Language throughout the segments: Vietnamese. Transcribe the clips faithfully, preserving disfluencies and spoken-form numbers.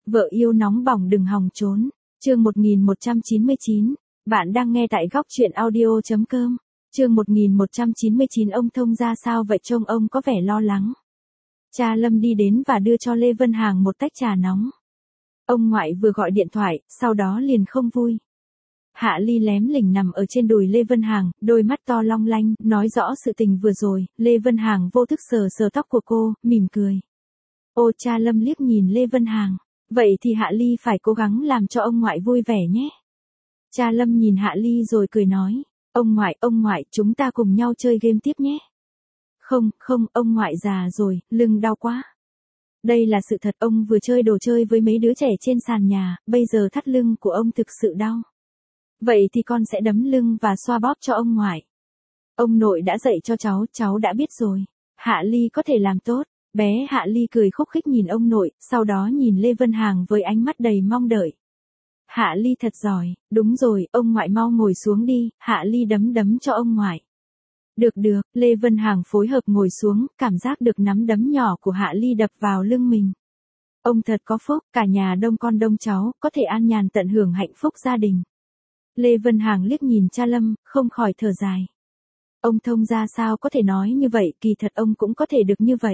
Vợ yêu nóng bỏng đừng hòng trốn. Chương một nghìn một trăm chín mươi chín. Bạn đang nghe tại góc truyện audio chấm com. Chương một nghìn một trăm chín mươi chín. Ông Thông ra sao vậy, trông ông có vẻ lo lắng. Cha Lâm đi đến và đưa cho Lê Vân Hàng một tách trà nóng. Ông ngoại vừa gọi điện thoại, sau đó liền không vui. Hạ Ly lém lỉnh nằm ở trên đùi Lê Vân Hàng, đôi mắt to long lanh, nói rõ sự tình vừa rồi. Lê Vân Hàng vô thức sờ sờ tóc của cô, mỉm cười. Ô, cha Lâm liếc nhìn Lê Vân Hàng. Vậy thì Hạ Ly phải cố gắng làm cho ông ngoại vui vẻ nhé. Cha Lâm nhìn Hạ Ly rồi cười nói. Ông ngoại, ông ngoại, chúng ta cùng nhau chơi game tiếp nhé. Không, không, ông ngoại già rồi, lưng đau quá. Đây là sự thật, ông vừa chơi đồ chơi với mấy đứa trẻ trên sàn nhà, bây giờ thắt lưng của ông thực sự đau. Vậy thì con sẽ đấm lưng và xoa bóp cho ông ngoại. Ông nội đã dạy cho cháu, cháu đã biết rồi. Hạ Ly có thể làm tốt. Bé Hạ Ly cười khúc khích nhìn ông nội, sau đó nhìn Lê Vân Hàng với ánh mắt đầy mong đợi. Hạ Ly thật giỏi, đúng rồi, ông ngoại mau ngồi xuống đi, Hạ Ly đấm đấm cho ông ngoại. Được được, Lê Vân Hàng phối hợp ngồi xuống, cảm giác được nắm đấm nhỏ của Hạ Ly đập vào lưng mình. Ông thật có phúc, cả nhà đông con đông cháu, có thể an nhàn tận hưởng hạnh phúc gia đình. Lê Vân Hàng liếc nhìn cha Lâm, không khỏi thở dài. Ông Thông ra sao có thể nói như vậy, kỳ thật ông cũng có thể được như vậy.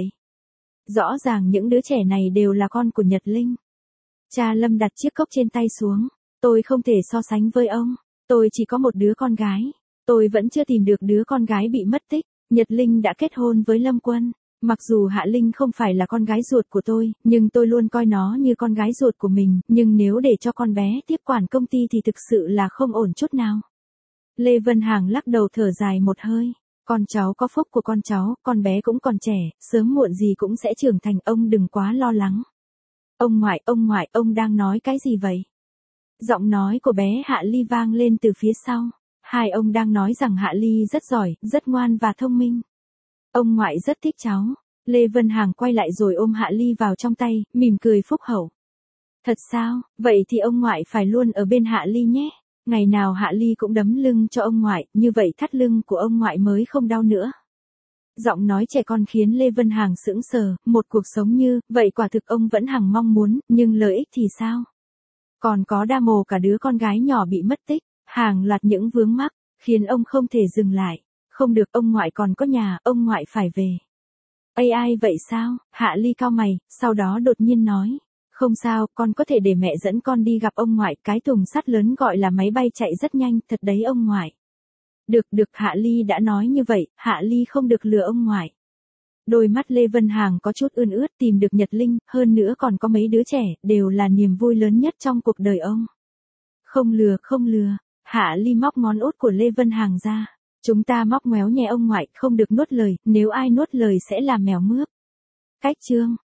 Rõ ràng những đứa trẻ này đều là con của Nhật Linh. Cha Lâm đặt chiếc cốc trên tay xuống. Tôi không thể so sánh với ông. Tôi chỉ có một đứa con gái. Tôi vẫn chưa tìm được đứa con gái bị mất tích. Nhật Linh đã kết hôn với Lâm Quân. Mặc dù Hạ Linh không phải là con gái ruột của tôi, nhưng tôi luôn coi nó như con gái ruột của mình. Nhưng nếu để cho con bé tiếp quản công ty thì thực sự là không ổn chút nào. Lê Vân Hàng lắc đầu thở dài một hơi. Con cháu có phúc của con cháu, con bé cũng còn trẻ, sớm muộn gì cũng sẽ trưởng thành, ông đừng quá lo lắng. Ông ngoại, ông ngoại, ông đang nói cái gì vậy? Giọng nói của bé Hạ Ly vang lên từ phía sau. Hai ông đang nói rằng Hạ Ly rất giỏi, rất ngoan và thông minh. Ông ngoại rất thích cháu. Lê Vân Hàng quay lại rồi ôm Hạ Ly vào trong tay, mỉm cười phúc hậu. Thật sao, vậy thì ông ngoại phải luôn ở bên Hạ Ly nhé. Ngày nào Hạ Ly cũng đấm lưng cho ông ngoại, như vậy thắt lưng của ông ngoại mới không đau nữa. Giọng nói trẻ con khiến Lê Vân Hàng sững sờ, một cuộc sống như vậy quả thực ông vẫn hằng mong muốn, nhưng lợi ích thì sao? Còn có đa mồ cả đứa con gái nhỏ bị mất tích, hàng loạt những vướng mắc, khiến ông không thể dừng lại. Không được, ông ngoại còn có nhà, ông ngoại phải về. Ây ai vậy sao? Hạ Ly cau mày, sau đó đột nhiên nói. Không sao, con có thể để mẹ dẫn con đi gặp ông ngoại, cái thùng sắt lớn gọi là máy bay chạy rất nhanh, thật đấy ông ngoại. Được được, Hạ Ly đã nói như vậy, Hạ Ly không được lừa ông ngoại. Đôi mắt Lê Vân Hàng có chút ươn ướt, tìm được Nhật Linh, hơn nữa còn có mấy đứa trẻ, đều là niềm vui lớn nhất trong cuộc đời ông. Không lừa, không lừa, Hạ Ly móc ngón út của Lê Vân Hàng ra. Chúng ta móc ngoéo nhé ông ngoại, không được nuốt lời, nếu ai nuốt lời sẽ là mèo mướp. Cách chương.